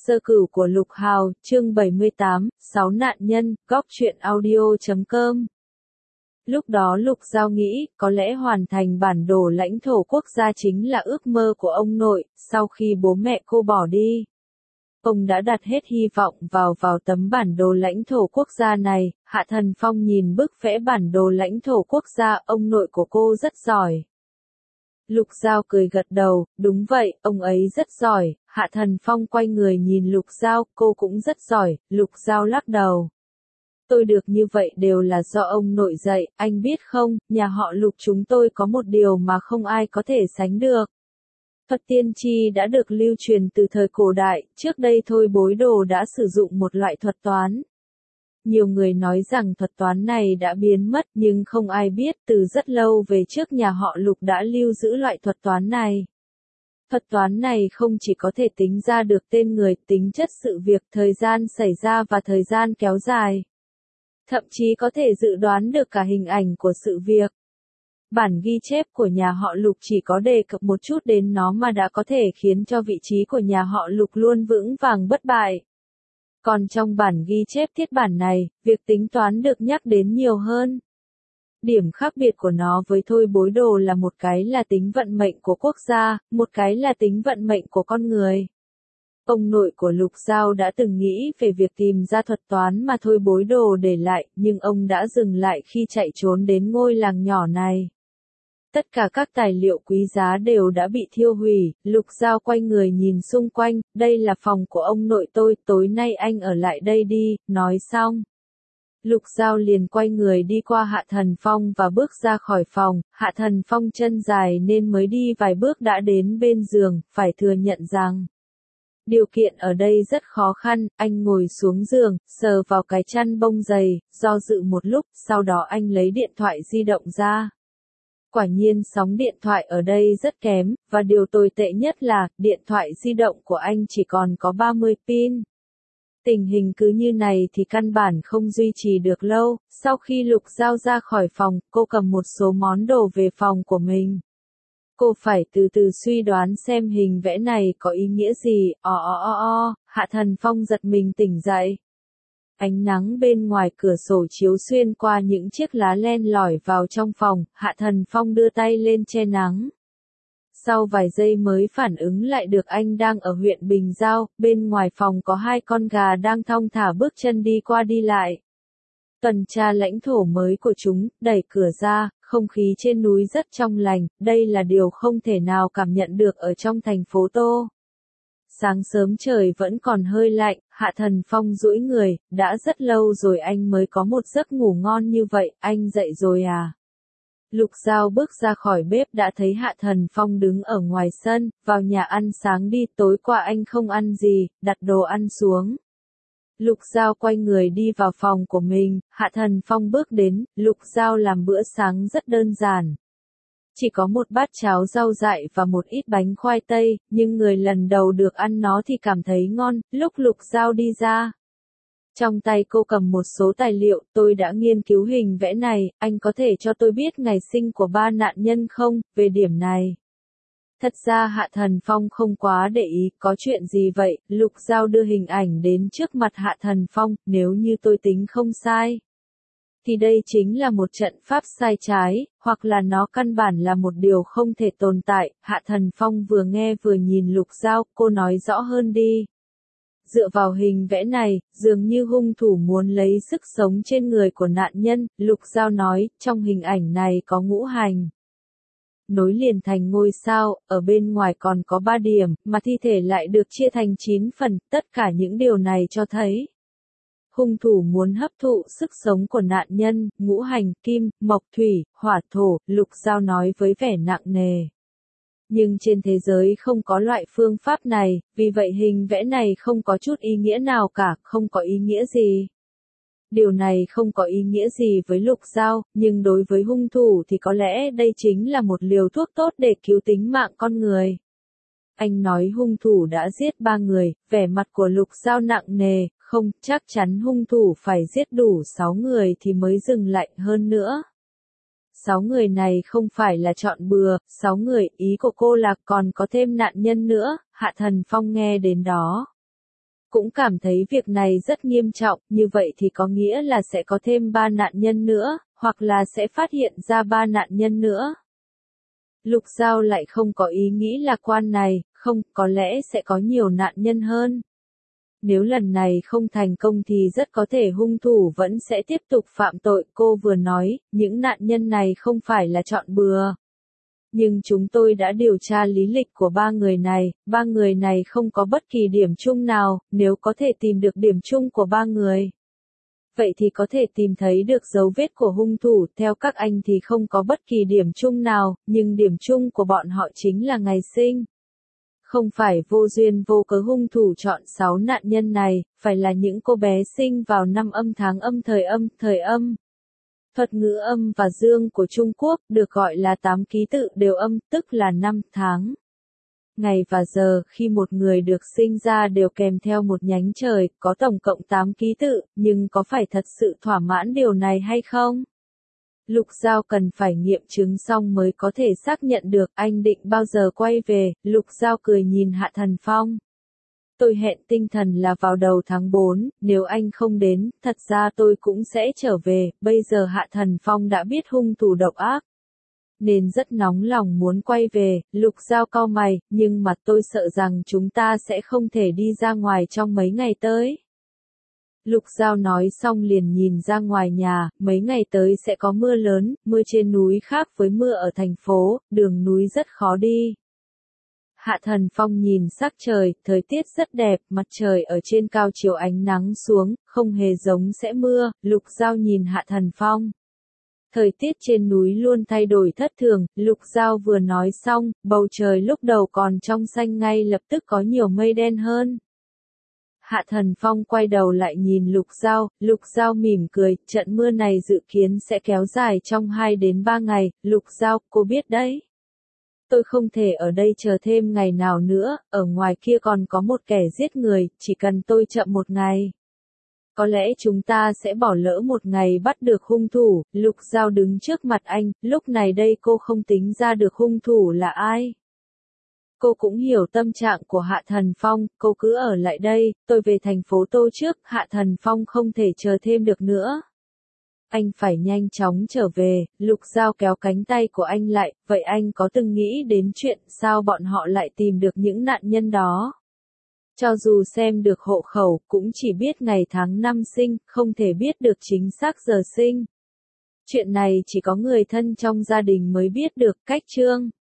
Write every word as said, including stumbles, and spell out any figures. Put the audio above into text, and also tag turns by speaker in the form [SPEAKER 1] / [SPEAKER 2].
[SPEAKER 1] Sơ cửu của Lục Hào, chương bảy mươi tám, sáu nạn nhân, góc truyện audio chấm com. Lúc đó Lục Giao nghĩ, có lẽ hoàn thành bản đồ lãnh thổ quốc gia chính là ước mơ của ông nội, sau khi bố mẹ cô bỏ đi. Ông đã đặt hết hy vọng vào vào tấm bản đồ lãnh thổ quốc gia này. Hạ Thần Phong nhìn bức vẽ bản đồ lãnh thổ quốc gia, ông nội của cô rất giỏi. Lục Giao cười gật đầu, đúng vậy, ông ấy rất giỏi. Hạ Thần Phong quay người nhìn Lục Giao, cô cũng rất giỏi. Lục Giao lắc đầu. Tôi được như vậy đều là do ông nội dạy, anh biết không, nhà họ Lục chúng tôi có một điều mà không ai có thể sánh được. Thuật tiên tri đã được lưu truyền từ thời cổ đại, trước đây Thôi Bối Đồ đã sử dụng một loại thuật toán. Nhiều người nói rằng thuật toán này đã biến mất nhưng không ai biết từ rất lâu về trước nhà họ Lục đã lưu giữ loại thuật toán này. Thuật toán này không chỉ có thể tính ra được tên người, tính chất sự việc, thời gian xảy ra và thời gian kéo dài. Thậm chí có thể dự đoán được cả hình ảnh của sự việc. Bản ghi chép của nhà họ Lục chỉ có đề cập một chút đến nó mà đã có thể khiến cho vị trí của nhà họ Lục luôn vững vàng bất bại. Còn trong bản ghi chép thiết bản này, việc tính toán được nhắc đến nhiều hơn. Điểm khác biệt của nó với Thôi Bối Đồ là một cái là tính vận mệnh của quốc gia, một cái là tính vận mệnh của con người. Ông nội của Lục Giao đã từng nghĩ về việc tìm ra thuật toán mà Thôi Bối Đồ để lại, nhưng ông đã dừng lại khi chạy trốn đến ngôi làng nhỏ này. Tất cả các tài liệu quý giá đều đã bị thiêu hủy. Lục Giao quay người nhìn xung quanh, đây là phòng của ông nội tôi, tối nay anh ở lại đây đi, nói xong. Lục Giao liền quay người đi qua Hạ Thần Phong và bước ra khỏi phòng. Hạ Thần Phong chân dài nên mới đi vài bước đã đến bên giường, phải thừa nhận rằng điều kiện ở đây rất khó khăn. Anh ngồi xuống giường, sờ vào cái chăn bông dày, do dự một lúc, sau đó anh lấy điện thoại di động ra. Quả nhiên sóng điện thoại ở đây rất kém, và điều tồi tệ nhất là, điện thoại di động của anh chỉ còn có ba mươi pin. Tình hình cứ như này thì căn bản không duy trì được lâu. Sau khi Lục Giao ra khỏi phòng, cô cầm một số món đồ về phòng của mình. Cô phải từ từ suy đoán xem hình vẽ này có ý nghĩa gì. O o o o, Hạ Thần Phong giật mình tỉnh dậy. Ánh nắng bên ngoài cửa sổ chiếu xuyên qua những chiếc lá len lỏi vào trong phòng. Hạ Thần Phong đưa tay lên che nắng. Sau vài giây mới phản ứng lại được anh đang ở huyện Bình Giao, bên ngoài phòng có hai con gà đang thong thả bước chân đi qua đi lại. Tuần tra lãnh thổ mới của chúng, đẩy cửa ra, không khí trên núi rất trong lành, đây là điều không thể nào cảm nhận được ở trong thành phố Tô. Sáng sớm trời vẫn còn hơi lạnh, Hạ Thần Phong duỗi người, đã rất lâu rồi anh mới có một giấc ngủ ngon như vậy, anh dậy rồi à? Lục Giao bước ra khỏi bếp đã thấy Hạ Thần Phong đứng ở ngoài sân, vào nhà ăn sáng đi, tối qua anh không ăn gì, đặt đồ ăn xuống. Lục Giao quay người đi vào phòng của mình, Hạ Thần Phong bước đến, Lục Giao làm bữa sáng rất đơn giản. Chỉ có một bát cháo rau dại và một ít bánh khoai tây, nhưng người lần đầu được ăn nó thì cảm thấy ngon. Lúc Lục Giao đi ra, trong tay cô cầm một số tài liệu, tôi đã nghiên cứu hình vẽ này, anh có thể cho tôi biết ngày sinh của ba nạn nhân không, về điểm này. Thật ra Hạ Thần Phong không quá để ý, có chuyện gì vậy, Lục Giao đưa hình ảnh đến trước mặt Hạ Thần Phong, nếu như tôi tính không sai. Thì đây chính là một trận pháp sai trái, hoặc là nó căn bản là một điều không thể tồn tại. Hạ Thần Phong vừa nghe vừa nhìn Lục Giao, cô nói rõ hơn đi. Dựa vào hình vẽ này, dường như hung thủ muốn lấy sức sống trên người của nạn nhân, Lục Giao nói, trong hình ảnh này có ngũ hành nối liền thành ngôi sao, ở bên ngoài còn có ba điểm, mà thi thể lại được chia thành chín phần, tất cả những điều này cho thấy hung thủ muốn hấp thụ sức sống của nạn nhân. Ngũ hành, kim, mộc, thủy, hỏa, thổ, Lục Giao nói với vẻ nặng nề. Nhưng trên thế giới không có loại phương pháp này, vì vậy hình vẽ này không có chút ý nghĩa nào cả, không có ý nghĩa gì. Điều này không có ý nghĩa gì với Lục Giao, nhưng đối với hung thủ thì có lẽ đây chính là một liều thuốc tốt để cứu tính mạng con người. Anh nói hung thủ đã giết ba người, vẻ mặt của Lục Giao nặng nề, không, chắc chắn hung thủ phải giết đủ sáu người thì mới dừng lại, hơn nữa. Sáu người này không phải là chọn bừa, sáu người, ý của cô là còn có thêm nạn nhân nữa. Hạ Thần Phong nghe đến đó. cũng cảm thấy việc này rất nghiêm trọng, như vậy thì có nghĩa là sẽ có thêm ba nạn nhân nữa, hoặc là sẽ phát hiện ra ba nạn nhân nữa. Lục Giao lại không có ý nghĩ lạc quan này, không, có lẽ sẽ có nhiều nạn nhân hơn. Nếu lần này không thành công thì rất có thể hung thủ vẫn sẽ tiếp tục phạm tội. Cô vừa nói, những nạn nhân này không phải là chọn bừa. Nhưng chúng tôi đã điều tra lý lịch của ba người này, ba người này không có bất kỳ điểm chung nào, nếu có thể tìm được điểm chung của ba người. Vậy thì có thể tìm thấy được dấu vết của hung thủ, theo các anh thì không có bất kỳ điểm chung nào, nhưng điểm chung của bọn họ chính là ngày sinh. Không phải vô duyên vô cớ hung thủ chọn sáu nạn nhân này, phải là những cô bé sinh vào năm âm tháng âm thời âm, thời âm. Thuật ngữ âm và dương của Trung Quốc được gọi là tám ký tự đều âm, tức là năm tháng. Ngày và giờ khi một người được sinh ra đều kèm theo một nhánh trời, có tổng cộng tám ký tự, nhưng có phải thật sự thỏa mãn điều này hay không? Lục Giao cần phải nghiệm chứng xong mới có thể xác nhận được anh định bao giờ quay về. Lục Giao cười nhìn Hạ Thần Phong. Tôi hẹn tinh thần là vào đầu tháng bốn, nếu anh không đến, thật ra tôi cũng sẽ trở về. Bây giờ Hạ Thần Phong đã biết hung thủ độc ác, nên rất nóng lòng muốn quay về. Lục Giao cau mày, nhưng mà tôi sợ rằng chúng ta sẽ không thể đi ra ngoài trong mấy ngày tới. Lục Giao nói xong liền nhìn ra ngoài nhà, mấy ngày tới sẽ có mưa lớn, mưa trên núi khác với mưa ở thành phố, đường núi rất khó đi. Hạ Thần Phong nhìn sắc trời, thời tiết rất đẹp, mặt trời ở trên cao chiếu ánh nắng xuống, không hề giống sẽ mưa. Lục Giao nhìn Hạ Thần Phong. Thời tiết trên núi luôn thay đổi thất thường, Lục Giao vừa nói xong, bầu trời lúc đầu còn trong xanh ngay lập tức có nhiều mây đen hơn. Hạ Thần Phong quay đầu lại nhìn Lục Giao, Lục Giao mỉm cười, trận mưa này dự kiến sẽ kéo dài trong hai đến ba ngày. Lục Giao, cô biết đấy. Tôi không thể ở đây chờ thêm ngày nào nữa, ở ngoài kia còn có một kẻ giết người, chỉ cần tôi chậm một ngày. Có lẽ chúng ta sẽ bỏ lỡ một ngày bắt được hung thủ. Lục Giao đứng trước mặt anh, lúc này đây cô không tính ra được hung thủ là ai. Cô cũng hiểu tâm trạng của Hạ Thần Phong, cô cứ ở lại đây, tôi về thành phố Tô trước. Hạ Thần Phong không thể chờ thêm được nữa. Anh phải nhanh chóng trở về. Lục Giao kéo cánh tay của anh lại, vậy anh có từng nghĩ đến chuyện sao bọn họ lại tìm được những nạn nhân đó? Cho dù xem được hộ khẩu, cũng chỉ biết ngày tháng năm sinh, không thể biết được chính xác giờ sinh. Chuyện này chỉ có người thân trong gia đình mới biết được. Cách chương